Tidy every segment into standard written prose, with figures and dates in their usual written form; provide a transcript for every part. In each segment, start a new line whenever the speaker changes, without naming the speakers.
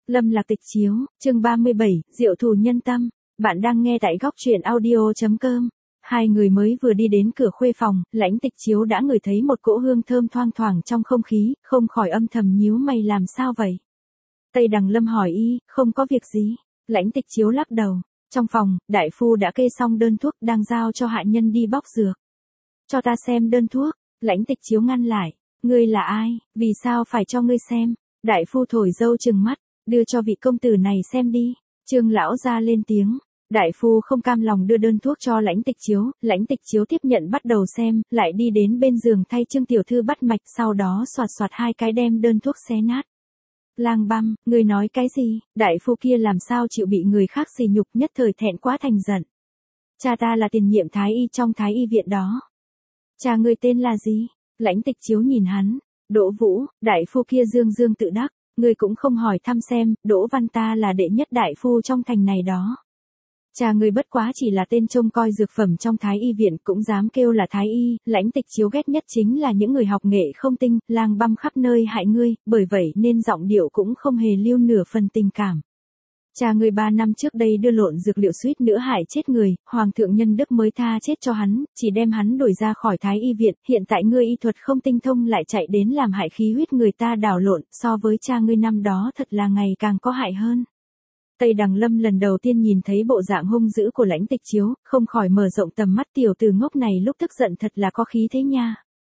Lâm Lạc Tịch Chiếu, chương 37, Diệu Thù Nhân Tâm. Bạn đang nghe tại góc truyện audio.com. Hai người mới vừa đi đến cửa khuê phòng, Lãnh Tịch Chiếu đã ngửi thấy một cỗ hương thơm thoang thoảng trong không khí, không khỏi âm thầm nhíu mày làm sao vậy. Tây Đằng Lâm hỏi y, không có việc gì. Lãnh Tịch Chiếu lắc đầu. Trong phòng, đại phu đã kê xong đơn thuốc đang giao cho hạ nhân đi bóc dược. Cho ta xem đơn thuốc. Lãnh Tịch Chiếu ngăn lại. Ngươi là ai, vì sao phải cho ngươi xem? Đại phu thổi dâu trừng mắt. Đưa cho vị công tử này xem đi. Trương lão ra lên tiếng. Đại phu không cam lòng đưa đơn thuốc cho Lãnh Tịch Chiếu. Lãnh Tịch Chiếu tiếp nhận bắt đầu xem, lại đi đến bên giường thay Trương tiểu thư bắt mạch, sau đó xoạt xoạt hai cái đem đơn thuốc xé nát. Lang Băm, ngươi nói cái gì? Đại phu kia làm sao chịu bị người khác sỉ nhục, nhất thời thẹn quá thành giận. Cha ta là tiền nhiệm thái y trong thái y viện đó. Cha ngươi tên là gì? Lãnh Tịch Chiếu nhìn hắn. Đỗ Vũ. Đại phu kia dương dương tự đắc. Ngươi cũng không hỏi thăm xem, Đỗ Văn ta là đệ nhất đại phu trong thành này đó. Cha ngươi bất quá chỉ là tên trông coi dược phẩm trong thái y viện, cũng dám kêu là thái y. Lãnh Tịch Chiếu ghét nhất chính là những người học nghệ không tinh, lang băm khắp nơi hại ngươi, bởi vậy nên giọng điệu cũng không hề lưu nửa phần tình cảm. Cha ngươi 3 năm trước đây đưa lộn dược liệu suýt nữa hại chết người, Hoàng thượng nhân đức mới tha chết cho hắn, chỉ đem hắn đuổi ra khỏi thái y viện, hiện tại ngươi y thuật không tinh thông lại chạy đến làm hại khí huyết người ta đảo lộn, so với cha ngươi năm đó thật là ngày càng có hại hơn. Tây Đằng Lâm lần đầu tiên nhìn thấy bộ dạng hung dữ của Lãnh Tịch Chiếu, không khỏi mở rộng tầm mắt, tiểu tử ngốc này lúc tức giận thật là có khí thế nha.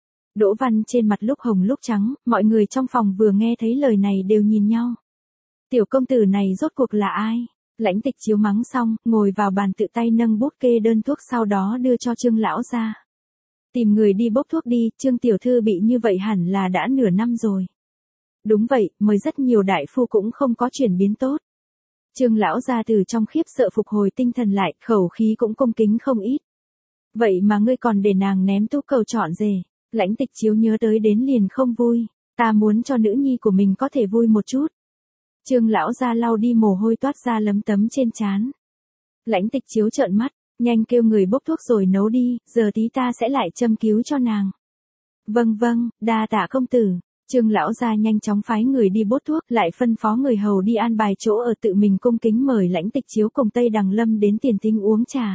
Đỗ Văn trên mặt lúc hồng lúc trắng, mọi người trong phòng vừa nghe thấy lời này đều nhìn nhau. Tiểu công tử này rốt cuộc là ai? Lãnh Tịch Chiếu mắng xong, ngồi vào bàn tự tay nâng bút kê đơn thuốc, sau đó đưa cho Trương lão ra. Tìm người đi bốc thuốc đi, Trương tiểu thư bị như vậy hẳn là đã nửa năm rồi. Đúng vậy, mời rất nhiều đại phu cũng không có chuyển biến tốt. Trương lão ra từ trong khiếp sợ phục hồi tinh thần lại, khẩu khí cũng cung kính không ít. Vậy mà ngươi còn để nàng ném tú cầu chọn rể. Lãnh Tịch Chiếu nhớ tới đến liền không vui. Ta muốn cho nữ nhi của mình có thể vui một chút. Trương lão ra lau đi mồ hôi toát ra lấm tấm trên trán. Lãnh Tịch Chiếu trợn mắt, nhanh kêu người bốc thuốc rồi nấu đi, giờ tí ta sẽ lại châm cứu cho nàng. Vâng vâng, đa tạ công tử. Trương lão ra nhanh chóng phái người đi bốc thuốc, lại phân phó người hầu đi an bài chỗ ở, tự mình cung kính mời Lãnh Tịch Chiếu cùng Tây Đằng Lâm đến tiền thính uống trà.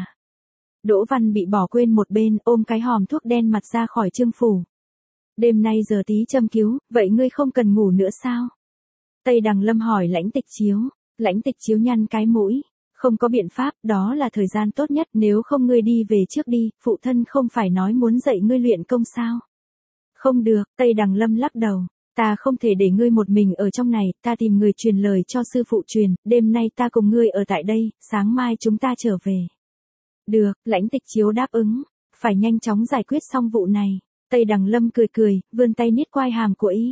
Đỗ Văn bị bỏ quên một bên, ôm cái hòm thuốc đen mặt ra khỏi Trương phủ. Đêm nay giờ tí châm cứu, vậy ngươi không cần ngủ nữa sao? Tây Đằng Lâm hỏi Lãnh Tịch Chiếu. Lãnh Tịch Chiếu nhăn cái mũi. Không có biện pháp, đó là thời gian tốt nhất, nếu không ngươi đi về trước đi, phụ thân không phải nói muốn dạy ngươi luyện công sao? Không được, Tây Đằng Lâm lắc đầu. Ta không thể để ngươi một mình ở trong này, ta tìm người truyền lời cho sư phụ truyền, đêm nay ta cùng ngươi ở tại đây, sáng mai chúng ta trở về. Được, Lãnh Tịch Chiếu đáp ứng. Phải nhanh chóng giải quyết xong vụ này. Tây Đằng Lâm cười cười, vươn tay niết quai hàm của y.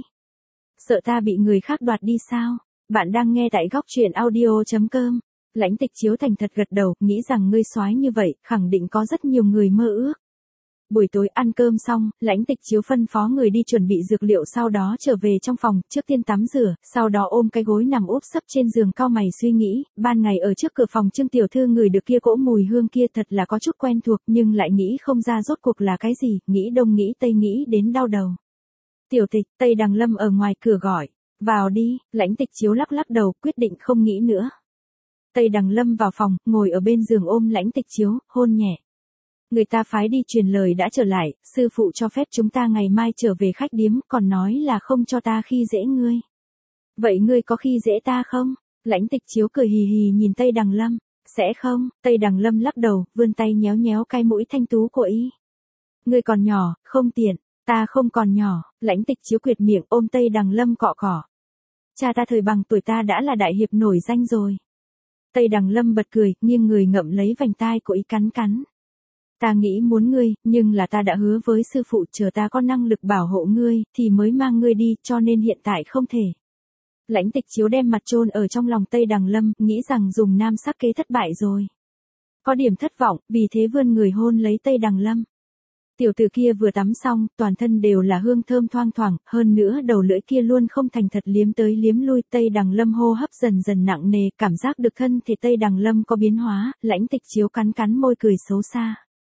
Sợ ta bị người khác đoạt đi sao? Bạn đang nghe tại góc truyện audio.com. Lãnh Tịch Chiếu thành thật gật đầu, nghĩ rằng ngươi soái như vậy, khẳng định có rất nhiều người mơ ước. Buổi tối ăn cơm xong, Lãnh Tịch Chiếu phân phó người đi chuẩn bị dược liệu, sau đó trở về trong phòng, trước tiên tắm rửa, sau đó ôm cái gối nằm úp sấp trên giường cau mày suy nghĩ, ban ngày ở trước cửa phòng Trương tiểu thư ngửi được kia cỗ mùi hương kia thật là có chút quen thuộc, nhưng lại nghĩ không ra rốt cuộc là cái gì, nghĩ đông nghĩ tây nghĩ đến đau đầu. Tiểu Tịch, Tây Đằng Lâm ở ngoài cửa gọi. Vào đi. Lãnh Tịch Chiếu lắc lắc đầu, quyết định không nghĩ nữa. Tây Đằng Lâm vào phòng, ngồi ở bên giường ôm Lãnh Tịch Chiếu, hôn nhẹ. Người ta phái đi truyền lời đã trở lại, sư phụ cho phép chúng ta ngày mai trở về khách điếm, còn nói là không cho ta khi dễ ngươi. Vậy ngươi có khi dễ ta không? Lãnh Tịch Chiếu cười hì hì nhìn Tây Đằng Lâm. Sẽ không. Tây Đằng Lâm lắc đầu, vươn tay nhéo nhéo cái mũi thanh tú của y. Ngươi còn nhỏ, không tiện. Ta không còn nhỏ. Lãnh Tịch Chiếu quyệt miệng ôm Tây Đằng Lâm cọ cọ. Cha ta thời bằng tuổi ta đã là đại hiệp nổi danh rồi. Tây Đằng Lâm bật cười, nghiêng người ngậm lấy vành tai của y cắn cắn. Ta nghĩ muốn ngươi, nhưng là ta đã hứa với sư phụ chờ ta có năng lực bảo hộ ngươi, thì mới mang ngươi đi, cho nên hiện tại không thể. Lãnh Tịch Chiếu đem mặt chôn ở trong lòng Tây Đằng Lâm, nghĩ rằng dùng nam sắc kế thất bại rồi. Có điểm thất vọng, vì thế vươn người hôn lấy Tây Đằng Lâm. Tiểu tử kia vừa tắm xong, toàn thân đều là hương thơm thoang thoảng, hơn nữa đầu lưỡi kia luôn không thành thật liếm tới liếm lui. Tây Đằng Lâm hô hấp dần dần nặng nề, cảm giác được thân thể Tây Đằng Lâm có biến hóa, Lãnh Tịch Chiếu cắn cắn môi cười xấu xa.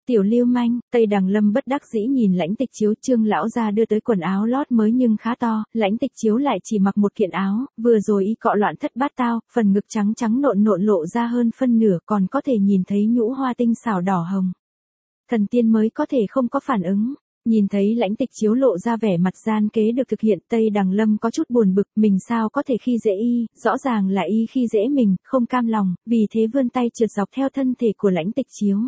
Tiểu lưu manh, Tây Đằng Lâm bất đắc dĩ nhìn Lãnh Tịch Chiếu. Trương lão gia đưa tới quần áo lót mới nhưng khá to, Lãnh Tịch Chiếu lại chỉ mặc một kiện áo, vừa rồi y cọ loạn thất bát tao, phần ngực trắng trắng nộn nộn lộ ra hơn phân nửa, còn có thể nhìn thấy nhũ hoa tinh xảo đỏ hồng. Thần tiên mới có thể không có phản ứng. Nhìn thấy Lãnh Tịch Chiếu lộ ra vẻ mặt gian kế được thực hiện, Tây Đằng Lâm có chút buồn bực, mình sao có thể khi dễ y, rõ ràng là y khi dễ mình, không cam lòng, vì thế vươn tay trượt dọc theo thân thể của Lãnh Tịch Chiếu.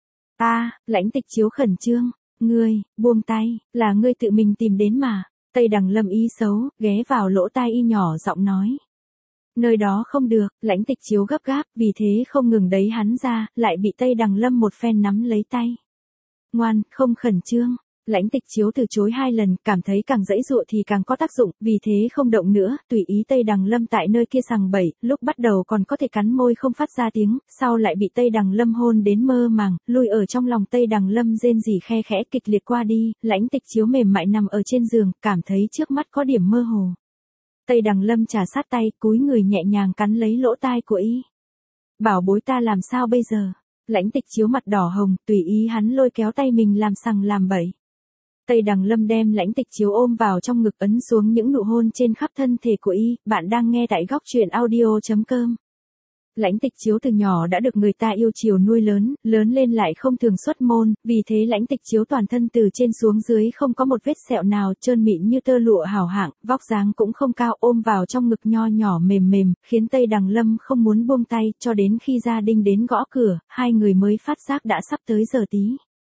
Lãnh Tịch Chiếu khẩn trương, ngươi, buông tay, là ngươi tự mình tìm đến mà. Tây Đằng Lâm ý xấu, ghé vào lỗ tai y nhỏ giọng nói. Nơi đó không được, Lãnh Tịch Chiếu gấp gáp, vì thế không ngừng đẩy hắn ra, lại bị Tây Đằng Lâm một phen nắm lấy tay. Ngoan, không khẩn trương. Lãnh Tịch Chiếu từ chối 2 lần, cảm thấy càng dãy dụa thì càng có tác dụng, vì thế không động nữa, tùy ý Tây Đằng Lâm tại nơi kia sằng bẩy, lúc bắt đầu còn có thể cắn môi không phát ra tiếng, sau lại bị Tây Đằng Lâm hôn đến mơ màng, lui ở trong lòng Tây Đằng Lâm rên rỉ khe khẽ kịch liệt qua đi, Lãnh Tịch Chiếu mềm mại nằm ở trên giường, cảm thấy trước mắt có điểm mơ hồ. Tây Đằng Lâm trà sát tay, cúi người nhẹ nhàng cắn lấy lỗ tai của y. Bảo bối ta làm sao bây giờ? Lãnh Tịch Chiếu mặt đỏ hồng, tùy ý hắn lôi kéo tay mình làm sằng làm bẩy. Tây Đằng Lâm đem Lãnh Tịch Chiếu ôm vào trong ngực ấn xuống những nụ hôn trên khắp thân thể của y. Bạn đang nghe tại góc truyện audio.com. Lãnh Tịch Chiếu từ nhỏ đã được người ta yêu chiều nuôi lớn, lớn lên lại không thường xuất môn, vì thế Lãnh Tịch Chiếu toàn thân từ trên xuống dưới không có một vết sẹo nào, trơn mịn như tơ lụa hảo hạng, vóc dáng cũng không cao, ôm vào trong ngực nho nhỏ mềm mềm, khiến Tây Đằng Lâm không muốn buông tay, cho đến khi gia đình đến gõ cửa, hai người mới phát giác đã sắp tới giờ tí.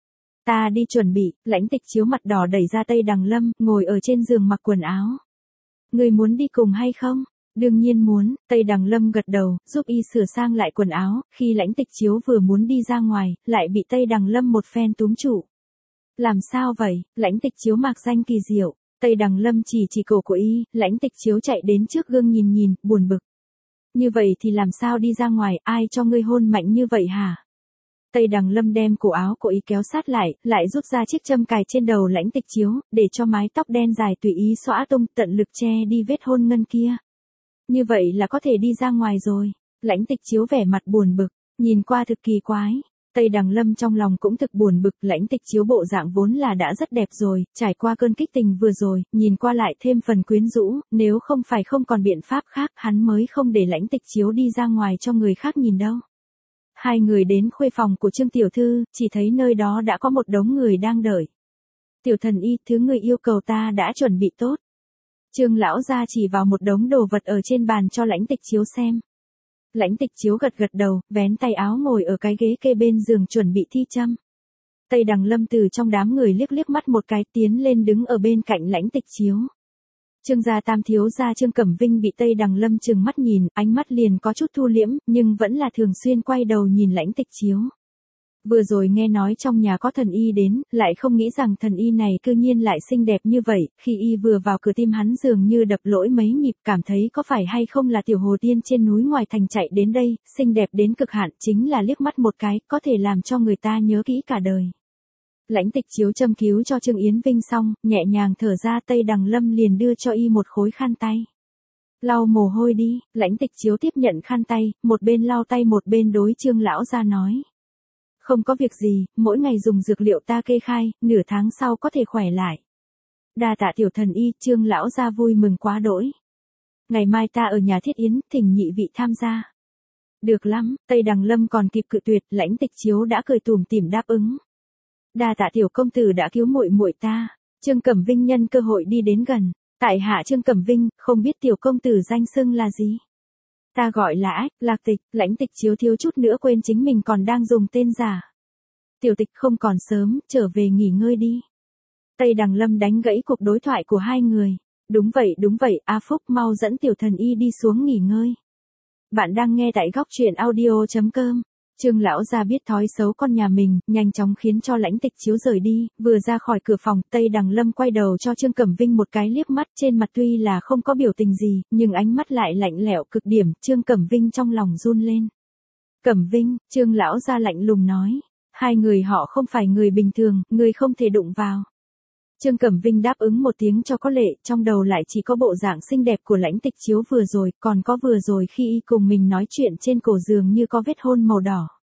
Ta đi chuẩn bị. Lãnh Tịch Chiếu mặt đỏ đẩy ra Tây Đằng Lâm, ngồi ở trên giường mặc quần áo. Người muốn đi cùng hay không? Đương nhiên muốn. Tây Đằng Lâm gật đầu, giúp y sửa sang lại quần áo, khi Lãnh Tịch Chiếu vừa muốn đi ra ngoài, lại bị Tây Đằng Lâm một phen túm trụ. Làm sao vậy? Lãnh Tịch Chiếu mạc danh kỳ diệu. Tây Đằng Lâm chỉ cổ của y, Lãnh Tịch Chiếu chạy đến trước gương nhìn, buồn bực. Như vậy thì làm sao đi ra ngoài, ai cho ngươi hôn mạnh như vậy hả? Tây Đằng Lâm đem cổ áo của y kéo sát lại rút ra chiếc châm cài trên đầu Lãnh Tịch Chiếu, để cho mái tóc đen dài tùy ý xõa tung, tận lực che đi vết hôn ngân kia. Như vậy là có thể đi ra ngoài rồi. Lãnh Tịch Chiếu vẻ mặt buồn bực, nhìn qua thực kỳ quái. Tây Đằng Lâm trong lòng cũng thực buồn bực, Lãnh Tịch Chiếu bộ dạng vốn là đã rất đẹp rồi, trải qua cơn kích tình vừa rồi, nhìn qua lại thêm phần quyến rũ, nếu không phải không còn biện pháp khác, hắn mới không để Lãnh Tịch Chiếu đi ra ngoài cho người khác nhìn đâu. Hai người đến khuê phòng của Trương tiểu thư, chỉ thấy nơi đó đã có một đống người đang đợi. Tiểu thần y, thứ người yêu cầu ta đã chuẩn bị tốt. Trương lão gia chỉ vào một đống đồ vật ở trên bàn cho Lãnh Tịch Chiếu xem. Lãnh Tịch Chiếu gật đầu, vén tay áo ngồi ở cái ghế kê bên giường chuẩn bị thi châm. Tây Đằng Lâm từ trong đám người liếc mắt một cái tiến lên đứng ở bên cạnh Lãnh Tịch Chiếu. Trương gia tam thiếu gia Trương Cẩm Vinh bị Tây Đằng Lâm trừng mắt nhìn, ánh mắt liền có chút thu liễm, nhưng vẫn là thường xuyên quay đầu nhìn Lãnh Tịch Chiếu. Vừa rồi nghe nói trong nhà có thần y đến, lại không nghĩ rằng thần y này cư nhiên lại xinh đẹp như vậy, khi y vừa vào cửa tim hắn dường như đập lỗi mấy nhịp, cảm thấy có phải hay không là tiểu hồ tiên trên núi ngoài thành chạy đến đây, xinh đẹp đến cực hạn, chính là liếc mắt một cái, có thể làm cho người ta nhớ kỹ cả đời. Lãnh Tịch Chiếu châm cứu cho Trương Yến Vinh xong, nhẹ nhàng thở ra, Tây Đằng Lâm liền đưa cho y một khối khăn tay. Lau mồ hôi đi. Lãnh Tịch Chiếu tiếp nhận khăn tay, một bên lau tay một bên đối Trương lão gia nói. Không có việc gì, mỗi ngày dùng dược liệu ta kê khai, nửa tháng sau có thể khỏe lại. Đa tạ tiểu thần y. Trương lão gia vui mừng quá đỗi. Ngày mai ta ở nhà Thiết Yến, thỉnh nhị vị tham gia. Được lắm. Tây Đằng Lâm còn kịp cự tuyệt, Lãnh Tịch Chiếu đã cười tủm tỉm đáp ứng. Đa tạ tiểu công tử đã cứu muội muội ta. Trương Cẩm Vinh nhân cơ hội đi đến gần. Tại hạ Trương Cẩm Vinh, không biết tiểu công tử danh xưng là gì? Ta gọi là Lạc Tịch. Lãnh Tịch Chiếu thiếu chút nữa quên chính mình còn đang dùng tên giả. Tiểu Tịch không còn sớm, trở về nghỉ ngơi đi. Tây Đằng Lâm đánh gãy cuộc đối thoại của hai người. Đúng vậy, A Phúc mau dẫn tiểu thần y đi xuống nghỉ ngơi. Bạn đang nghe tại góc truyện audio.com. Trương lão gia biết thói xấu con nhà mình, nhanh chóng khiến cho Lãnh Tịch Chiếu rời đi, vừa ra khỏi cửa phòng, Tây Đằng Lâm quay đầu cho Trương Cẩm Vinh một cái liếc mắt, trên mặt tuy là không có biểu tình gì, nhưng ánh mắt lại lạnh lẽo cực điểm, Trương Cẩm Vinh trong lòng run lên. Cẩm Vinh, Trương lão gia lạnh lùng nói, hai người họ không phải người bình thường, người không thể đụng vào. Trương Cẩm Vinh đáp ứng một tiếng cho có lệ, trong đầu lại chỉ có bộ dạng xinh đẹp của Lãnh Tịch Chiếu vừa rồi, còn có vừa rồi khi y cùng mình nói chuyện trên cổ giường như có vết hôn màu đỏ.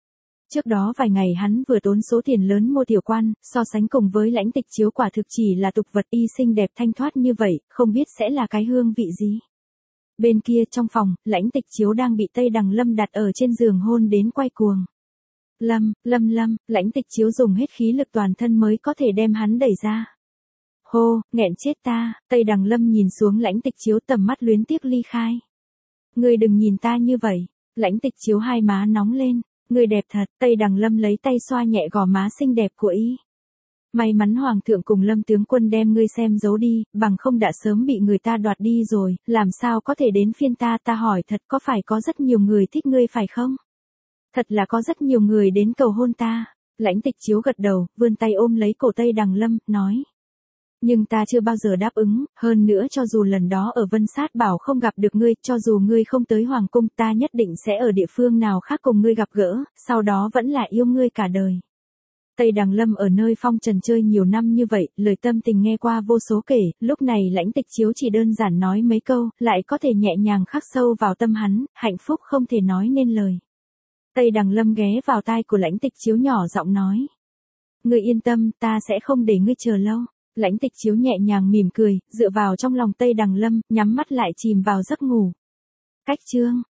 Trước đó vài ngày hắn vừa tốn số tiền lớn mua tiểu quan, so sánh cùng với Lãnh Tịch Chiếu quả thực chỉ là tục vật y xinh đẹp thanh thoát như vậy, không biết sẽ là cái hương vị gì. Bên kia trong phòng, Lãnh Tịch Chiếu đang bị Tây Đằng Lâm đặt ở trên giường hôn đến quay cuồng. Lâm, Lãnh Tịch Chiếu dùng hết khí lực toàn thân mới có thể đem hắn đẩy ra. Hô, nghẹn chết ta, Tây Đằng Lâm nhìn xuống Lãnh Tịch Chiếu tầm mắt luyến tiếc ly khai. Ngươi đừng nhìn ta như vậy, Lãnh Tịch Chiếu hai má nóng lên, ngươi đẹp thật, Tây Đằng Lâm lấy tay xoa nhẹ gò má xinh đẹp của y. May mắn Hoàng thượng cùng Lâm tướng quân đem ngươi xem giấu đi, bằng không đã sớm bị người ta đoạt đi rồi, làm sao có thể đến phiên ta hỏi thật có phải có rất nhiều người thích ngươi phải không? Thật là có rất nhiều người đến cầu hôn ta. Lãnh Tịch Chiếu gật đầu, vươn tay ôm lấy cổ Tây Đằng Lâm, nói. Nhưng ta chưa bao giờ đáp ứng, hơn nữa cho dù lần đó ở Vân Sát Bảo không gặp được ngươi, cho dù ngươi không tới Hoàng cung, ta nhất định sẽ ở địa phương nào khác cùng ngươi gặp gỡ, sau đó vẫn là yêu ngươi cả đời. Tây Đằng Lâm ở nơi phong trần chơi nhiều năm như vậy, lời tâm tình nghe qua vô số kể, lúc này Lãnh Tịch Chiếu chỉ đơn giản nói mấy câu, lại có thể nhẹ nhàng khắc sâu vào tâm hắn, hạnh phúc không thể nói nên lời. Tây Đằng Lâm ghé vào tai của Lãnh Tịch Chiếu nhỏ giọng nói. Ngươi yên tâm, ta sẽ không để ngươi chờ lâu. Lãnh Tịch Chiếu nhẹ nhàng mỉm cười, dựa vào trong lòng Tây Đằng Lâm, nhắm mắt lại chìm vào giấc ngủ. Cách chương